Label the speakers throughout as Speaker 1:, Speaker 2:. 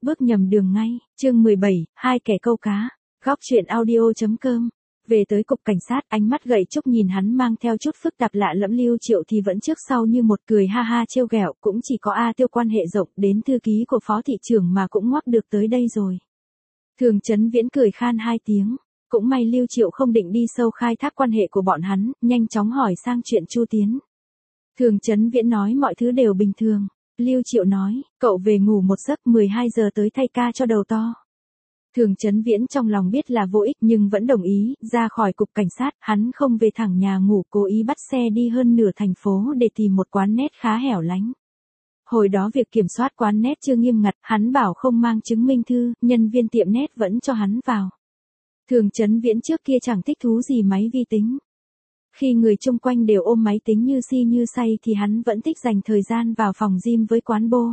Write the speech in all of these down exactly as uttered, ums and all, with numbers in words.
Speaker 1: bước nhầm đường ngay, chương mười bảy, hai kẻ câu cá, góc chuyện audio.com. Về tới cục cảnh sát, ánh mắt gậy trúc nhìn hắn mang theo chút phức tạp lạ lẫm. Lưu Triệu thì vẫn trước sau như một, cười ha ha trêu ghẹo, cũng chỉ có A Tiêu quan hệ rộng, đến thư ký của phó thị trưởng mà cũng ngoắc được tới đây rồi. Thường Chấn Viễn cười khan hai tiếng, cũng may Lưu Triệu không định đi sâu khai thác quan hệ của bọn hắn, nhanh chóng hỏi sang chuyện Chu Tiến. Thường Chấn Viễn nói mọi thứ đều bình thường. Lưu Triệu nói, cậu về ngủ một giấc, mười hai giờ tới thay ca cho đầu to. Thường Chấn Viễn trong lòng biết là vô ích nhưng vẫn đồng ý, ra khỏi cục cảnh sát, hắn không về thẳng nhà ngủ, cố ý bắt xe đi hơn nửa thành phố để tìm một quán net khá hẻo lánh. Hồi đó việc kiểm soát quán net chưa nghiêm ngặt, hắn bảo không mang chứng minh thư, nhân viên tiệm net vẫn cho hắn vào. Thường Chấn Viễn trước kia chẳng thích thú gì máy vi tính. Khi người chung quanh đều ôm máy tính như si như say thì hắn vẫn thích dành thời gian vào phòng gym với quán bô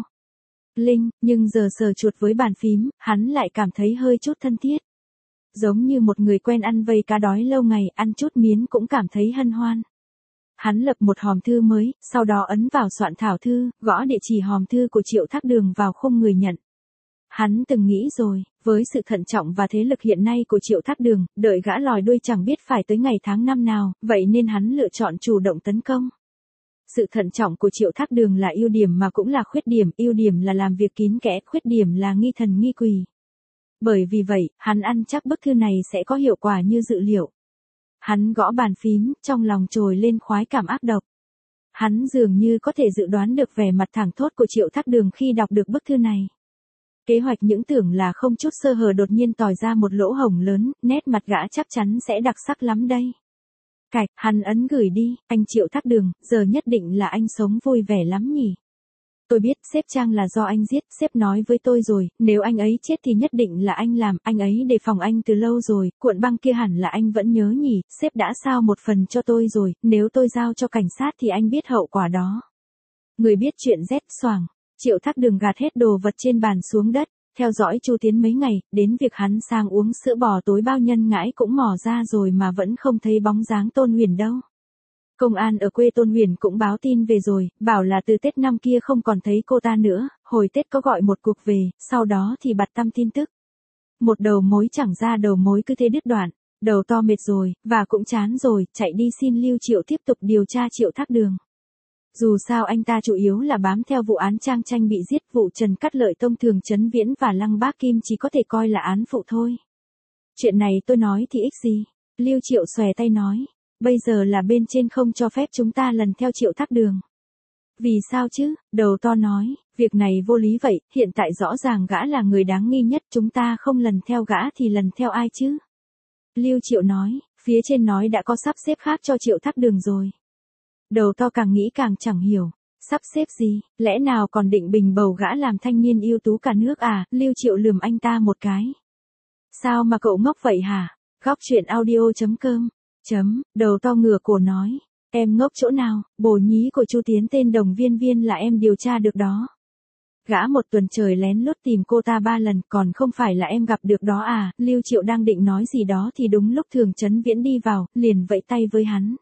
Speaker 1: Linh, nhưng giờ sờ chuột với bàn phím, hắn lại cảm thấy hơi chút thân thiết. Giống như một người quen ăn vây cá đói lâu ngày, ăn chút miến cũng cảm thấy hân hoan. Hắn lập một hòm thư mới, sau đó ấn vào soạn thảo thư, gõ địa chỉ hòm thư của Triệu Thác Đường vào khung người nhận. Hắn từng nghĩ rồi, với sự thận trọng và thế lực hiện nay của Triệu Thác Đường, đợi gã lòi đuôi chẳng biết phải tới ngày tháng năm nào, vậy nên hắn lựa chọn chủ động tấn công. Sự thận trọng của Triệu Thác Đường là ưu điểm mà cũng là khuyết điểm, ưu điểm là làm việc kín kẽ, khuyết điểm là nghi thần nghi quỷ. Bởi vì vậy, hắn ăn chắc bức thư này sẽ có hiệu quả như dự liệu. Hắn gõ bàn phím, trong lòng trồi lên khoái cảm ác độc. Hắn dường như có thể dự đoán được vẻ mặt thẳng thốt của Triệu Thác Đường khi đọc được bức thư này. Kế hoạch những tưởng là không chút sơ hở đột nhiên tòi ra một lỗ hổng lớn, nét mặt gã chắc chắn sẽ đặc sắc lắm đây. Cạch, hắn ấn gửi đi, anh Triệu Thác Đường, giờ nhất định là anh sống vui vẻ lắm nhỉ. Tôi biết, sếp Trang là do anh giết, sếp nói với tôi rồi, nếu anh ấy chết thì nhất định là anh làm, anh ấy đề phòng anh từ lâu rồi, cuộn băng kia hẳn là anh vẫn nhớ nhỉ, sếp đã sao một phần cho tôi rồi, nếu tôi giao cho cảnh sát thì anh biết hậu quả đó. Người biết chuyện rét xoàng, Triệu Thác Đường gạt hết đồ vật trên bàn xuống đất, theo dõi Chu Tiến mấy ngày, đến việc hắn sang uống sữa bò tối bao nhân ngãi cũng mò ra rồi mà vẫn không thấy bóng dáng Tôn Huyền đâu. Công an ở quê Tôn Huyền cũng báo tin về rồi, bảo là từ Tết năm kia không còn thấy cô ta nữa, hồi Tết có gọi một cuộc về, sau đó thì bặt tăm tin tức. Một đầu mối chẳng ra đầu mối cứ thế đứt đoạn, đầu to mệt rồi, và cũng chán rồi, chạy đi xin Lưu Triệu tiếp tục điều tra Triệu Thác Đường. Dù sao anh ta chủ yếu là bám theo vụ án Trang Tranh bị giết, vụ Trần Cát Lợi tông Thường Chấn Viễn và Lăng Bác Kim chỉ có thể coi là án phụ thôi. Chuyện này tôi nói thì ích gì? Lưu Triệu xòe tay nói. Bây giờ là bên trên không cho phép chúng ta lần theo Triệu Thác Đường. Vì sao chứ? Đầu to nói, việc này vô lý vậy, hiện tại rõ ràng gã là người đáng nghi nhất, chúng ta không lần theo gã thì lần theo ai chứ? Lưu Triệu nói, phía trên nói đã có sắp xếp khác cho Triệu Thác Đường rồi. Đầu to càng nghĩ càng chẳng hiểu, sắp xếp gì, lẽ nào còn định bình bầu gã làm thanh niên ưu tú cả nước à? Lưu Triệu lườm anh ta một cái. Sao mà cậu ngốc vậy hả? Góc chuyện audio.com. Chấm, đầu to ngửa cổ nói, em ngốc chỗ nào, bồ nhí của Chu Tiến tên Đồng Viên Viên là em điều tra được đó. Gã một tuần trời lén lút tìm cô ta ba lần, còn không phải là em gặp được đó à? Lưu Triệu đang định nói gì đó thì đúng lúc Thường Chấn Viễn đi vào, liền vẫy tay với hắn.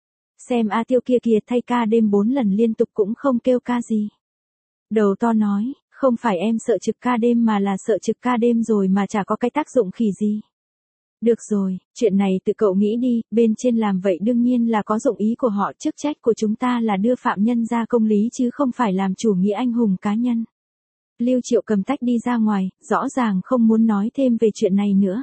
Speaker 1: Xem A Tiêu kia kìa, thay ca đêm bốn lần liên tục cũng không kêu ca gì. Đầu to nói, không phải em sợ trực ca đêm mà là sợ trực ca đêm rồi mà chả có cái tác dụng khỉ gì. Được rồi, chuyện này tự cậu nghĩ đi, bên trên làm vậy đương nhiên là có dụng ý của họ, chức trách của chúng ta là đưa phạm nhân ra công lý chứ không phải làm chủ nghĩa anh hùng cá nhân. Lưu Triệu cầm tách đi ra ngoài, rõ ràng không muốn nói thêm về chuyện này nữa.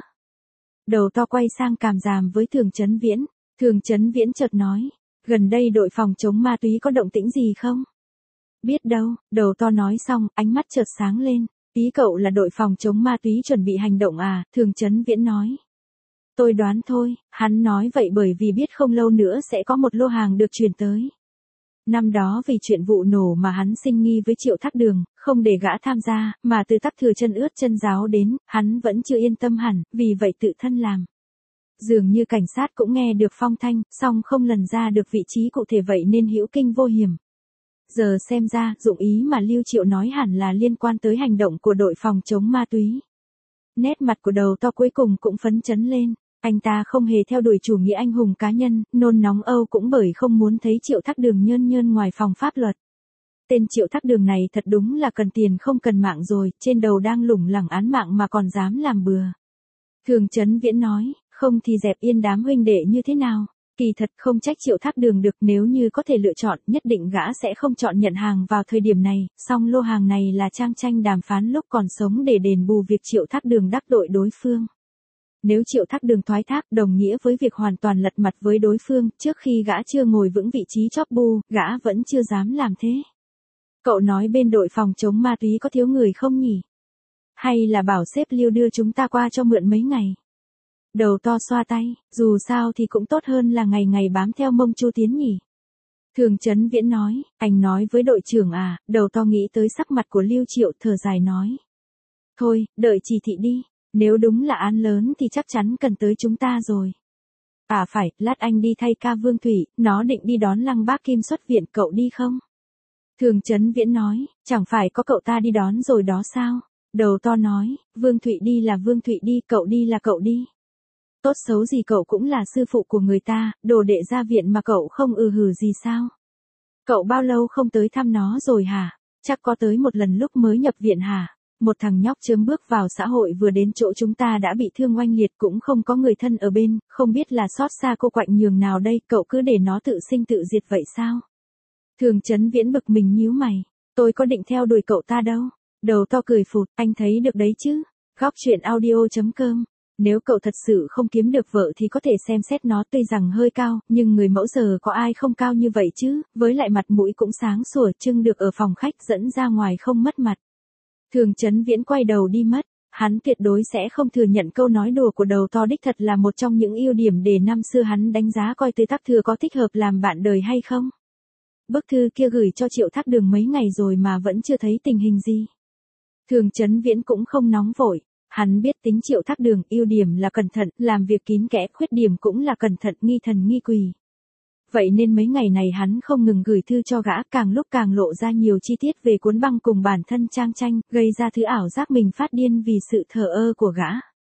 Speaker 1: Đầu to quay sang càm ràm với Thường Chấn Viễn, Thường Chấn Viễn chợt nói, gần đây đội phòng chống ma túy có động tĩnh gì không? Biết đâu, đầu to nói xong, ánh mắt chợt sáng lên, ý cậu là đội phòng chống ma túy chuẩn bị hành động à? Thường Chấn Viễn nói. Tôi đoán thôi, hắn nói vậy bởi vì biết không lâu nữa sẽ có một lô hàng được chuyển tới. Năm đó vì chuyện vụ nổ mà hắn sinh nghi với Triệu Thác Đường, không để gã tham gia, mà từ Tắc Thừa chân ướt chân ráo đến, hắn vẫn chưa yên tâm hẳn, vì vậy tự thân làm. Dường như cảnh sát cũng nghe được phong thanh, song không lần ra được vị trí cụ thể vậy nên hữu kinh vô hiểm. Giờ xem ra, dụng ý mà Lưu Triệu nói hẳn là liên quan tới hành động của đội phòng chống ma túy. Nét mặt của đầu to cuối cùng cũng phấn chấn lên. Anh ta không hề theo đuổi chủ nghĩa anh hùng cá nhân, nôn nóng âu cũng bởi không muốn thấy Triệu Thác Đường nhơn nhơn ngoài phòng pháp luật. Tên Triệu Thác Đường này thật đúng là cần tiền không cần mạng rồi, trên đầu đang lủng lẳng án mạng mà còn dám làm bừa. Thường Chấn Viễn nói, không thì dẹp yên đám huynh đệ như thế nào. Kỳ thật không trách Triệu Thác Đường được, nếu như có thể lựa chọn, nhất định gã sẽ không chọn nhận hàng vào thời điểm này, song lô hàng này là Trang Tranh đàm phán lúc còn sống để đền bù việc Triệu Thác Đường đắc tội đối phương. Nếu Triệu Thác Đường thoái thác đồng nghĩa với việc hoàn toàn lật mặt với đối phương, trước khi gã chưa ngồi vững vị trí chóp bu, gã vẫn chưa dám làm thế. Cậu nói bên đội phòng chống ma túy có thiếu người không nhỉ? Hay là bảo sếp Lưu đưa chúng ta qua cho mượn mấy ngày? Đầu to xoa tay, dù sao thì cũng tốt hơn là ngày ngày bám theo mông Chu Tiến nhỉ. Thường Chấn Viễn nói, anh nói với đội trưởng à, đầu to nghĩ tới sắc mặt của Lưu Triệu thở dài nói. Thôi, đợi chỉ thị đi, nếu đúng là án lớn thì chắc chắn cần tới chúng ta rồi. À phải, lát anh đi thay ca Vương Thủy, nó định đi đón Lăng Bác Kim xuất viện, cậu đi không? Thường Chấn Viễn nói, chẳng phải có cậu ta đi đón rồi đó sao? Đầu to nói, Vương Thụy đi là Vương Thụy đi, cậu đi là cậu đi. Tốt xấu gì cậu cũng là sư phụ của người ta, đồ đệ ra viện mà cậu không ừ hử gì sao? Cậu bao lâu không tới thăm nó rồi hả? Chắc có tới một lần lúc mới nhập viện hả? Một thằng nhóc chớm bước vào xã hội vừa đến chỗ chúng ta đã bị thương oanh liệt, cũng không có người thân ở bên, không biết là xót xa cô quạnh nhường nào đây, cậu cứ để nó tự sinh tự diệt vậy sao? Thường Chấn Viễn bực mình nhíu mày, tôi có định theo đuổi cậu ta đâu. Đầu to cười phụt, anh thấy được đấy chứ. Góc truyện audio chấm com. Nếu cậu thật sự không kiếm được vợ thì có thể xem xét nó, tuy rằng hơi cao, nhưng người mẫu giờ có ai không cao như vậy chứ, với lại mặt mũi cũng sáng sủa, trưng được ở phòng khách dẫn ra ngoài không mất mặt. Thường Chấn Viễn quay đầu đi mất, hắn tuyệt đối sẽ không thừa nhận câu nói đùa của đầu to đích thật là một trong những ưu điểm để năm xưa hắn đánh giá coi Từ Thác Thừa có thích hợp làm bạn đời hay không. Bức thư kia gửi cho Triệu Thác Đường mấy ngày rồi mà vẫn chưa thấy tình hình gì. Thường Chấn Viễn cũng không nóng vội, hắn biết tính Triệu Thác Đường, ưu điểm là cẩn thận, làm việc kín kẽ, khuyết điểm cũng là cẩn thận, nghi thần nghi quỷ. Vậy nên mấy ngày này hắn không ngừng gửi thư cho gã, càng lúc càng lộ ra nhiều chi tiết về cuốn băng cùng bản thân Trang Tranh, gây ra thứ ảo giác mình phát điên vì sự thờ ơ của gã.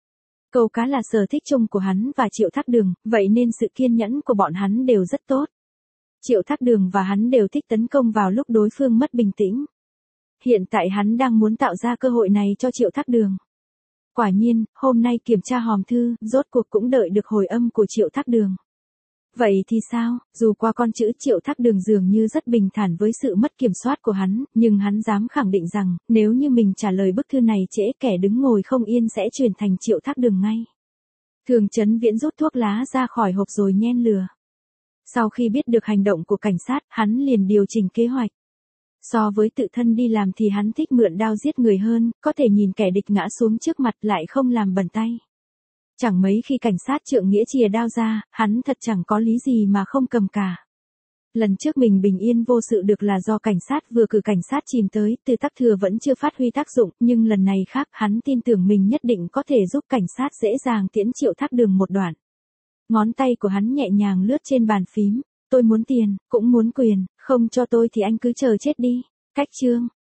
Speaker 1: Câu cá là sở thích chung của hắn và Triệu Thác Đường, vậy nên sự kiên nhẫn của bọn hắn đều rất tốt. Triệu Thác Đường và hắn đều thích tấn công vào lúc đối phương mất bình tĩnh. Hiện tại hắn đang muốn tạo ra cơ hội này cho Triệu Thác Đường. Quả nhiên, hôm nay kiểm tra hòm thư, rốt cuộc cũng đợi được hồi âm của Triệu Thác Đường. Vậy thì sao, dù qua con chữ Triệu Thác Đường dường như rất bình thản với sự mất kiểm soát của hắn, nhưng hắn dám khẳng định rằng, nếu như mình trả lời bức thư này trễ, kẻ đứng ngồi không yên sẽ chuyển thành Triệu Thác Đường ngay. Thường Chấn Viễn rút thuốc lá ra khỏi hộp rồi nhen lửa. Sau khi biết được hành động của cảnh sát, hắn liền điều chỉnh kế hoạch. So với tự thân đi làm thì hắn thích mượn đao giết người hơn, có thể nhìn kẻ địch ngã xuống trước mặt lại không làm bẩn tay. Chẳng mấy khi cảnh sát trượng nghĩa chìa đao ra, hắn thật chẳng có lý gì mà không cầm cả. Lần trước mình bình yên vô sự được là do cảnh sát vừa cử cảnh sát chìm tới, Từ Thác Thừa vẫn chưa phát huy tác dụng, nhưng lần này khác, hắn tin tưởng mình nhất định có thể giúp cảnh sát dễ dàng tiễn Triệu Thác Đường một đoạn. Ngón tay của hắn nhẹ nhàng lướt trên bàn phím, tôi muốn tiền, cũng muốn quyền, không cho tôi thì anh cứ chờ chết đi. Cách chương.